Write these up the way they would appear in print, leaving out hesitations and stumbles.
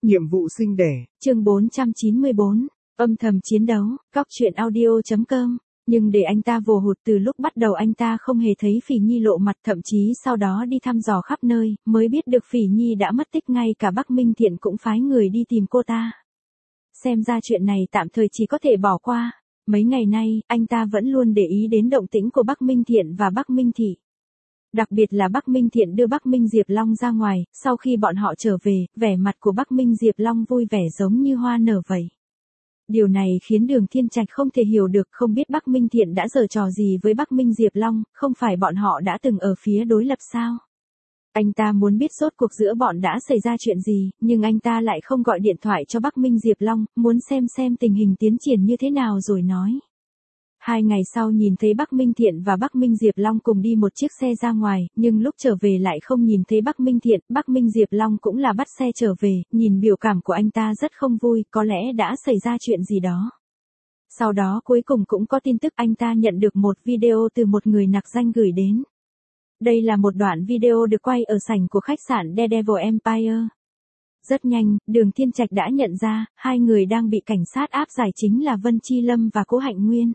Nhiệm vụ sinh đẻ. Chương 494, âm thầm chiến đấu, góc truyện audio.com. Nhưng để anh ta vồ hụt từ lúc bắt đầu anh ta không hề thấy Phỉ Nhi lộ mặt, thậm chí sau đó đi thăm dò khắp nơi, mới biết được Phỉ Nhi đã mất tích, ngay cả Bắc Minh Thiện cũng phái người đi tìm cô ta. Xem ra chuyện này tạm thời chỉ có thể bỏ qua. Mấy ngày nay, anh ta vẫn luôn để ý đến động tĩnh của Bắc Minh Thiện và Bắc Minh Thị. Đặc biệt là Bắc Minh Thiện đưa Bắc Minh Diệp Long ra ngoài, sau khi bọn họ trở về, vẻ mặt của Bắc Minh Diệp Long vui vẻ giống như hoa nở vậy. Điều này khiến Đường Thiên Trạch không thể hiểu được, không biết Bắc Minh Thiện đã giở trò gì với Bắc Minh Diệp Long, không phải bọn họ đã từng ở phía đối lập sao? Anh ta muốn biết rốt cuộc giữa bọn đã xảy ra chuyện gì, nhưng anh ta lại không gọi điện thoại cho Bắc Minh Diệp Long, muốn xem tình hình tiến triển như thế nào rồi nói. 2 ngày sau nhìn thấy Bắc Minh Thiện và Bắc Minh Diệp Long cùng đi một chiếc xe ra ngoài, nhưng lúc trở về lại không nhìn thấy Bắc Minh Thiện, Bắc Minh Diệp Long cũng là bắt xe trở về, nhìn biểu cảm của anh ta rất không vui, có lẽ đã xảy ra chuyện gì đó. Sau đó cuối cùng cũng có tin tức anh ta nhận được một video từ một người nặc danh gửi đến. Đây là một đoạn video được quay ở sảnh của khách sạn Daredevil Empire. Rất nhanh, Đường Thiên Trạch đã nhận ra, hai người đang bị cảnh sát áp giải chính là Vân Chi Lâm và Cố Hạnh Nguyên.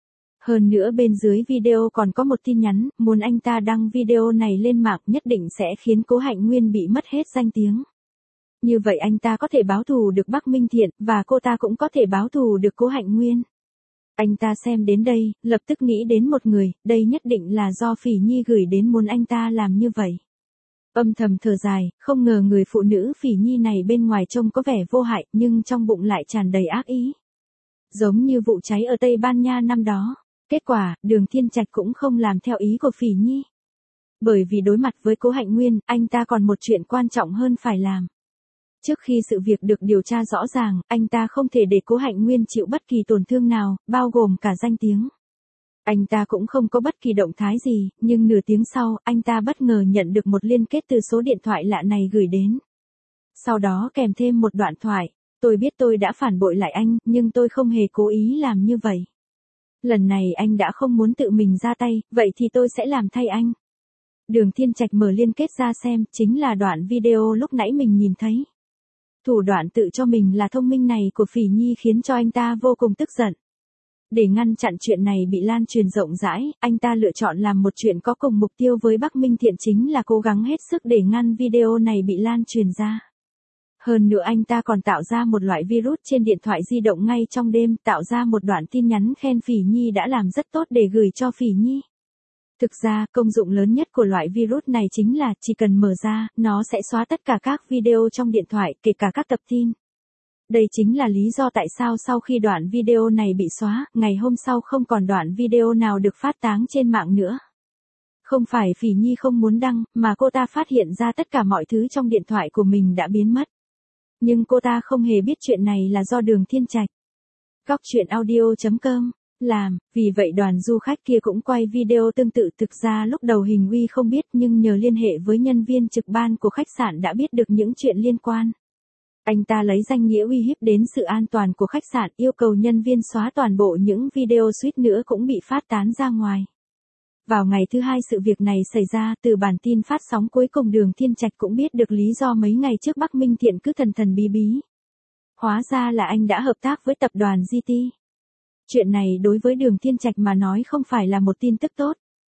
Hơn nữa bên dưới video còn có một tin nhắn, muốn anh ta đăng video này lên mạng nhất định sẽ khiến Cố Hạnh Nguyên bị mất hết danh tiếng. Như vậy anh ta có thể báo thù được Bắc Minh Thiện, và cô ta cũng có thể báo thù được Cố Hạnh Nguyên. Anh ta xem đến đây, lập tức nghĩ đến một người, đây nhất định là do Phỉ Nhi gửi đến muốn anh ta làm như vậy. Âm thầm thở dài, không ngờ người phụ nữ Phỉ Nhi này bên ngoài trông có vẻ vô hại, nhưng trong bụng lại tràn đầy ác ý. Giống như vụ cháy ở Tây Ban Nha năm đó. Kết quả, Đường Thiên Trạch cũng không làm theo ý của Phỉ Nhi. Bởi vì đối mặt với Cố Hạnh Nguyên, anh ta còn một chuyện quan trọng hơn phải làm. Trước khi sự việc được điều tra rõ ràng, anh ta không thể để Cố Hạnh Nguyên chịu bất kỳ tổn thương nào, bao gồm cả danh tiếng. Anh ta cũng không có bất kỳ động thái gì, nhưng nửa tiếng sau, anh ta bất ngờ nhận được một liên kết từ số điện thoại lạ này gửi đến. Sau đó kèm thêm một đoạn thoại, tôi biết tôi đã phản bội lại anh, nhưng tôi không hề cố ý làm như vậy. Lần này anh đã không muốn tự mình ra tay, vậy thì tôi sẽ làm thay anh. Đường Thiên Trạch mở liên kết ra xem, chính là đoạn video lúc nãy mình nhìn thấy. Thủ đoạn tự cho mình là thông minh này của Phỉ Nhi khiến cho anh ta vô cùng tức giận. Để ngăn chặn chuyện này bị lan truyền rộng rãi, anh ta lựa chọn làm một chuyện có cùng mục tiêu với Bắc Minh Thiện, chính là cố gắng hết sức để ngăn video này bị lan truyền ra. Hơn nữa anh ta còn tạo ra một loại virus trên điện thoại di động ngay trong đêm, tạo ra một đoạn tin nhắn khen Phỉ Nhi đã làm rất tốt để gửi cho Phỉ Nhi. Thực ra, công dụng lớn nhất của loại virus này chính là, chỉ cần mở ra, nó sẽ xóa tất cả các video trong điện thoại, kể cả các tập tin. Đây chính là lý do tại sao sau khi đoạn video này bị xóa, ngày hôm sau không còn đoạn video nào được phát tán trên mạng nữa. Không phải Phỉ Nhi không muốn đăng, mà cô ta phát hiện ra tất cả mọi thứ trong điện thoại của mình đã biến mất. Nhưng cô ta không hề biết chuyện này là do Đường Thiên Trạch, góc truyện audio.com làm, vì vậy đoàn du khách kia cũng quay video tương tự. Thực ra lúc đầu Hình Uy không biết, nhưng nhờ liên hệ với nhân viên trực ban của khách sạn đã biết được những chuyện liên quan. Anh ta lấy danh nghĩa uy hiếp đến sự an toàn của khách sạn, yêu cầu nhân viên xóa toàn bộ những video suýt nữa cũng bị phát tán ra ngoài. Vào ngày thứ hai sự việc này xảy ra, từ bản tin phát sóng cuối cùng Đường Thiên Trạch cũng biết được lý do mấy ngày trước Bắc Minh Thiện cứ thần thần bí bí. Hóa ra là anh đã hợp tác với tập đoàn GT. Chuyện này đối với Đường Thiên Trạch mà nói không phải là một tin tức tốt.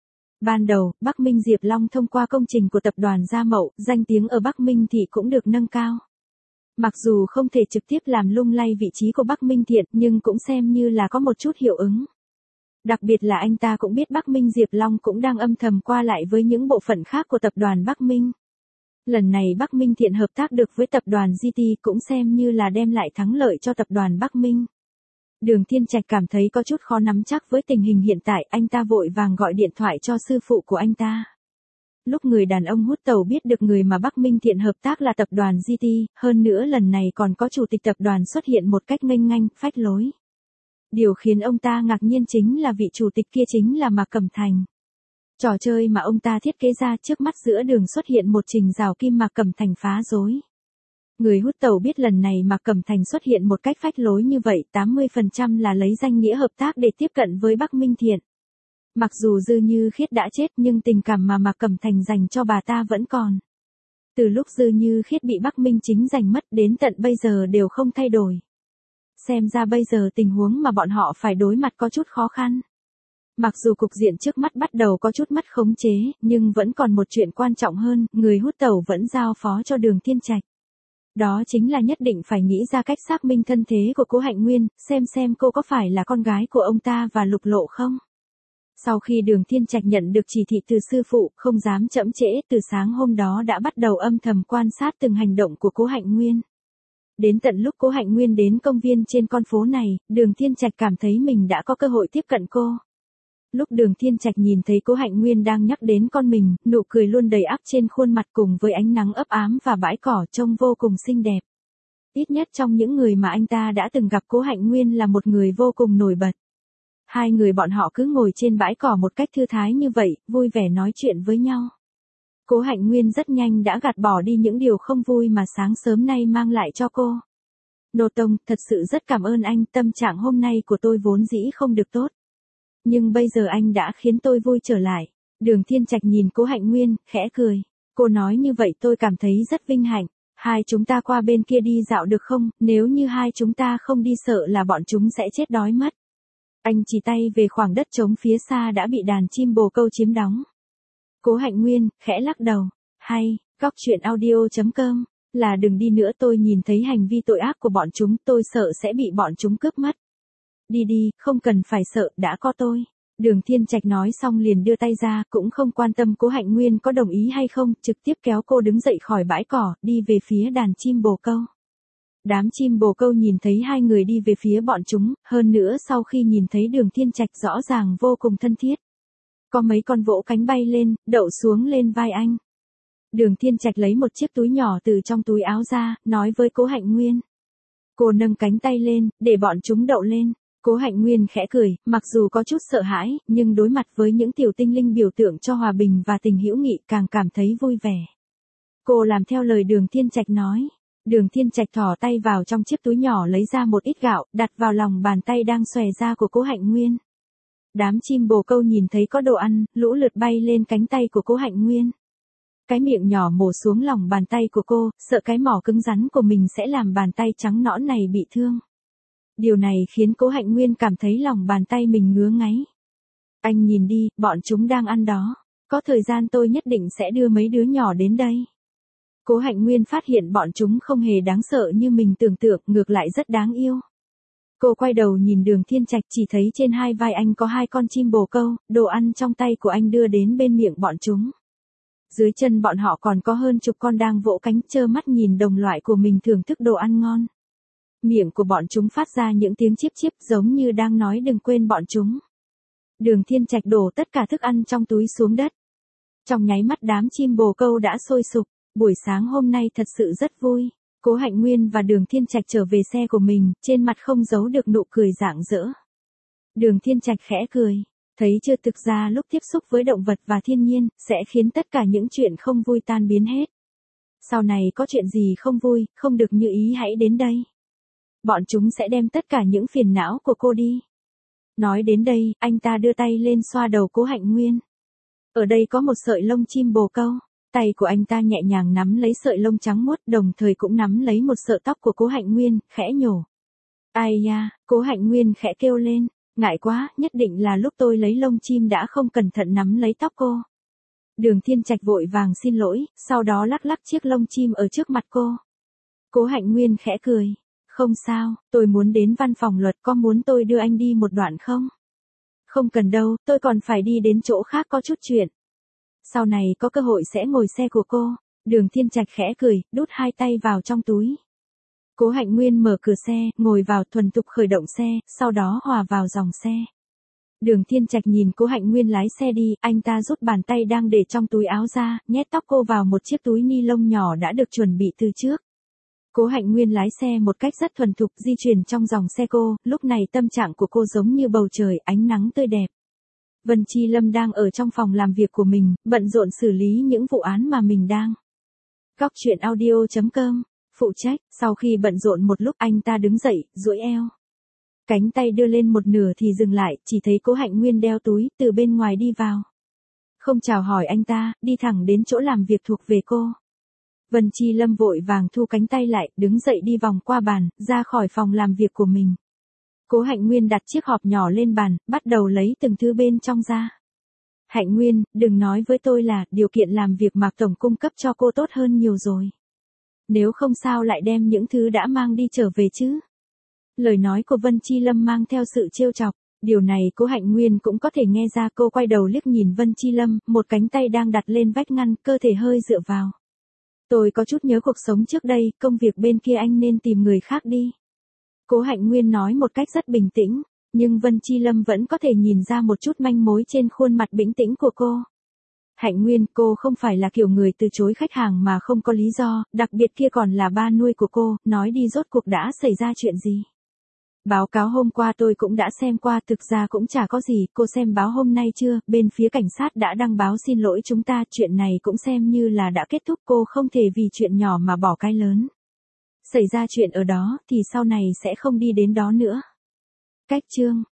Ban đầu, Bắc Minh Diệp Long thông qua công trình của tập đoàn Gia Mậu, danh tiếng ở Bắc Minh Thị cũng được nâng cao. Mặc dù không thể trực tiếp làm lung lay vị trí của Bắc Minh Thiện, nhưng cũng xem như là có một chút hiệu ứng. Đặc biệt là anh ta cũng biết Bắc Minh Diệp Long cũng đang âm thầm qua lại với những bộ phận khác của tập đoàn Bắc Minh. Lần này Bắc Minh Thiện hợp tác được với tập đoàn GT cũng xem như là đem lại thắng lợi cho tập đoàn Bắc Minh. Đường Thiên Trạch cảm thấy có chút khó nắm chắc với tình hình hiện tại, anh ta vội vàng gọi điện thoại cho sư phụ của anh ta. Lúc người đàn ông hút tàu biết được người mà Bắc Minh Thiện hợp tác là tập đoàn GT, hơn nữa lần này còn có chủ tịch tập đoàn xuất hiện một cách nghênh ngang, phách lối. Điều khiến ông ta ngạc nhiên chính là vị chủ tịch kia chính là Mạc Cẩm Thành. Trò chơi mà ông ta thiết kế ra trước mắt giữa đường xuất hiện một trình rào kim, Mạc Cẩm Thành phá rối. Người hút tàu biết lần này Mạc Cẩm Thành xuất hiện một cách phách lối như vậy, 80% là lấy danh nghĩa hợp tác để tiếp cận với Bắc Minh Thiện. Mặc dù Dư Như Khiết đã chết nhưng tình cảm mà Mạc Cẩm Thành dành cho bà ta vẫn còn. Từ lúc Dư Như Khiết bị Bắc Minh Chính giành mất đến tận bây giờ đều không thay đổi. Xem ra bây giờ tình huống mà bọn họ phải đối mặt có chút khó khăn. Mặc dù cục diện trước mắt bắt đầu có chút mất khống chế, nhưng vẫn còn một chuyện quan trọng hơn, người hút tẩu vẫn giao phó cho Đường Thiên Trạch. Đó chính là nhất định phải nghĩ ra cách xác minh thân thế của Cố Hạnh Nguyên, xem cô có phải là con gái của ông ta và Lục Lộ không. Sau khi Đường Thiên Trạch nhận được chỉ thị từ sư phụ, không dám chậm trễ, từ sáng hôm đó đã bắt đầu âm thầm quan sát từng hành động của Cố Hạnh Nguyên. Đến tận lúc Cố Hạnh Nguyên đến công viên trên con phố này, Đường Thiên Trạch cảm thấy mình đã có cơ hội tiếp cận cô. Lúc Đường Thiên Trạch nhìn thấy Cố Hạnh Nguyên đang nhắc đến con mình, nụ cười luôn đầy ắp trên khuôn mặt cùng với ánh nắng ấp ám và bãi cỏ trông vô cùng xinh đẹp. Ít nhất trong những người mà anh ta đã từng gặp, Cố Hạnh Nguyên là một người vô cùng nổi bật. Hai người bọn họ cứ ngồi trên bãi cỏ một cách thư thái như vậy, vui vẻ nói chuyện với nhau. Cố Hạnh Nguyên rất nhanh đã gạt bỏ đi những điều không vui mà sáng sớm nay mang lại cho cô. Nô Tông, thật sự rất cảm ơn anh, tâm trạng hôm nay của tôi vốn dĩ không được tốt. Nhưng bây giờ anh đã khiến tôi vui trở lại. Đường Thiên Trạch nhìn Cố Hạnh Nguyên, khẽ cười. Cô nói như vậy tôi cảm thấy rất vinh hạnh. Hai chúng ta qua bên kia đi dạo được không, nếu như hai chúng ta không đi sợ là bọn chúng sẽ chết đói mất. Anh chỉ tay về khoảng đất trống phía xa đã bị đàn chim bồ câu chiếm đóng. Cố Hạnh Nguyên, khẽ lắc đầu. Hay, Cóc Truyện Audio.com, là đừng đi nữa, tôi nhìn thấy hành vi tội ác của bọn chúng, tôi sợ sẽ bị bọn chúng cướp mất. Đi đi, không cần phải sợ, đã có tôi. Đường Thiên Trạch nói xong liền đưa tay ra, cũng không quan tâm Cố Hạnh Nguyên có đồng ý hay không, trực tiếp kéo cô đứng dậy khỏi bãi cỏ, đi về phía đàn chim bồ câu. Đám chim bồ câu nhìn thấy hai người đi về phía bọn chúng, hơn nữa sau khi nhìn thấy Đường Thiên Trạch rõ ràng vô cùng thân thiết. Có mấy con vỗ cánh bay lên, đậu xuống lên vai anh. Đường Thiên Trạch lấy một chiếc túi nhỏ từ trong túi áo ra, nói với Cố Hạnh Nguyên. Cô nâng cánh tay lên, để bọn chúng đậu lên. Cố Hạnh Nguyên khẽ cười, mặc dù có chút sợ hãi, nhưng đối mặt với những tiểu tinh linh biểu tượng cho hòa bình và tình hữu nghị càng cảm thấy vui vẻ. Cô làm theo lời Đường Thiên Trạch nói. Đường Thiên Trạch thò tay vào trong chiếc túi nhỏ lấy ra một ít gạo, đặt vào lòng bàn tay đang xòe ra của Cố Hạnh Nguyên. Đám chim bồ câu nhìn thấy có đồ ăn, lũ lượt bay lên cánh tay của Cố Hạnh Nguyên. Cái miệng nhỏ mổ xuống lòng bàn tay của cô, sợ cái mỏ cứng rắn của mình sẽ làm bàn tay trắng nõn này bị thương. Điều này khiến Cố Hạnh Nguyên cảm thấy lòng bàn tay mình ngứa ngáy. Anh nhìn đi, bọn chúng đang ăn đó. Có thời gian tôi nhất định sẽ đưa mấy đứa nhỏ đến đây. Cố Hạnh Nguyên phát hiện bọn chúng không hề đáng sợ như mình tưởng tượng, ngược lại rất đáng yêu. Cô quay đầu nhìn Đường Thiên Trạch, chỉ thấy trên hai vai anh có hai con chim bồ câu, đồ ăn trong tay của anh đưa đến bên miệng bọn chúng. Dưới chân bọn họ còn có hơn chục con đang vỗ cánh trơ mắt nhìn đồng loại của mình thưởng thức đồ ăn ngon. Miệng của bọn chúng phát ra những tiếng chíp chíp giống như đang nói đừng quên bọn chúng. Đường Thiên Trạch đổ tất cả thức ăn trong túi xuống đất. Trong nháy mắt đám chim bồ câu đã sôi sục. Buổi sáng hôm nay thật sự rất vui. Cố Hạnh Nguyên và Đường Thiên Trạch trở về xe của mình, trên mặt không giấu được nụ cười rạng rỡ. Đường Thiên Trạch khẽ cười. Thấy chưa, thực ra lúc tiếp xúc với động vật và thiên nhiên, sẽ khiến tất cả những chuyện không vui tan biến hết. Sau này có chuyện gì không vui, không được như ý hãy đến đây. Bọn chúng sẽ đem tất cả những phiền não của cô đi. Nói đến đây, anh ta đưa tay lên xoa đầu Cố Hạnh Nguyên. Ở đây có một sợi lông chim bồ câu. Tay của anh ta nhẹ nhàng nắm lấy sợi lông trắng muốt, đồng thời cũng nắm lấy một sợi tóc của Cố Hạnh Nguyên, khẽ nhổ. Ai da, Cố Hạnh Nguyên khẽ kêu lên. Ngại quá, nhất định là lúc tôi lấy lông chim đã không cẩn thận nắm lấy tóc cô. Đường Thiên Trạch vội vàng xin lỗi, sau đó lắc lắc chiếc lông chim ở trước mặt cô. Cố Hạnh Nguyên khẽ cười. Không sao, tôi muốn đến văn phòng luật, có muốn tôi đưa anh đi một đoạn không? Không cần đâu, tôi còn phải đi đến chỗ khác có chút chuyện. Sau này có cơ hội sẽ ngồi xe của cô. Đường Thiên Trạch khẽ cười, đút hai tay vào trong túi. Cố Hạnh Nguyên mở cửa xe, ngồi vào, thuần thục khởi động xe, sau đó hòa vào dòng xe. Đường Thiên Trạch nhìn Cố Hạnh Nguyên lái xe đi, anh ta rút bàn tay đang để trong túi áo ra, nhét tóc cô vào một chiếc túi ni lông nhỏ đã được chuẩn bị từ trước. Cố Hạnh Nguyên lái xe một cách rất thuần thục di chuyển trong dòng xe cô, lúc này tâm trạng của cô giống như bầu trời, ánh nắng tươi đẹp. Vân Chi Lâm đang ở trong phòng làm việc của mình, bận rộn xử lý những vụ án mà mình đang. Cóc Truyện Audio.com, phụ trách, sau khi bận rộn một lúc anh ta đứng dậy, duỗi eo. Cánh tay đưa lên một nửa thì dừng lại, chỉ thấy Cố Hạnh Nguyên đeo túi, từ bên ngoài đi vào. Không chào hỏi anh ta, đi thẳng đến chỗ làm việc thuộc về cô. Vân Chi Lâm vội vàng thu cánh tay lại, đứng dậy đi vòng qua bàn, ra khỏi phòng làm việc của mình. Cố Hạnh Nguyên đặt chiếc hộp nhỏ lên bàn, bắt đầu lấy từng thứ bên trong ra. Hạnh Nguyên, đừng nói với tôi là điều kiện làm việc Mạc Tổng cung cấp cho cô tốt hơn nhiều rồi. Nếu không sao lại đem những thứ đã mang đi trở về chứ. Lời nói của Vân Chi Lâm mang theo sự trêu chọc. Điều này Cố Hạnh Nguyên cũng có thể nghe ra. Cô quay đầu liếc nhìn Vân Chi Lâm, một cánh tay đang đặt lên vách ngăn, cơ thể hơi dựa vào. Tôi có chút nhớ cuộc sống trước đây, công việc bên kia anh nên tìm người khác đi. Cố Hạnh Nguyên nói một cách rất bình tĩnh, nhưng Vân Chi Lâm vẫn có thể nhìn ra một chút manh mối trên khuôn mặt bình tĩnh của cô. Hạnh Nguyên, cô không phải là kiểu người từ chối khách hàng mà không có lý do, đặc biệt kia còn là ba nuôi của cô, nói đi rốt cuộc đã xảy ra chuyện gì. Báo cáo hôm qua tôi cũng đã xem qua, thực ra cũng chả có gì, cô xem báo hôm nay chưa, bên phía cảnh sát đã đăng báo xin lỗi chúng ta, chuyện này cũng xem như là đã kết thúc, cô không thể vì chuyện nhỏ mà bỏ cái lớn. Xảy ra chuyện ở đó thì sau này sẽ không đi đến đó nữa. Cách chương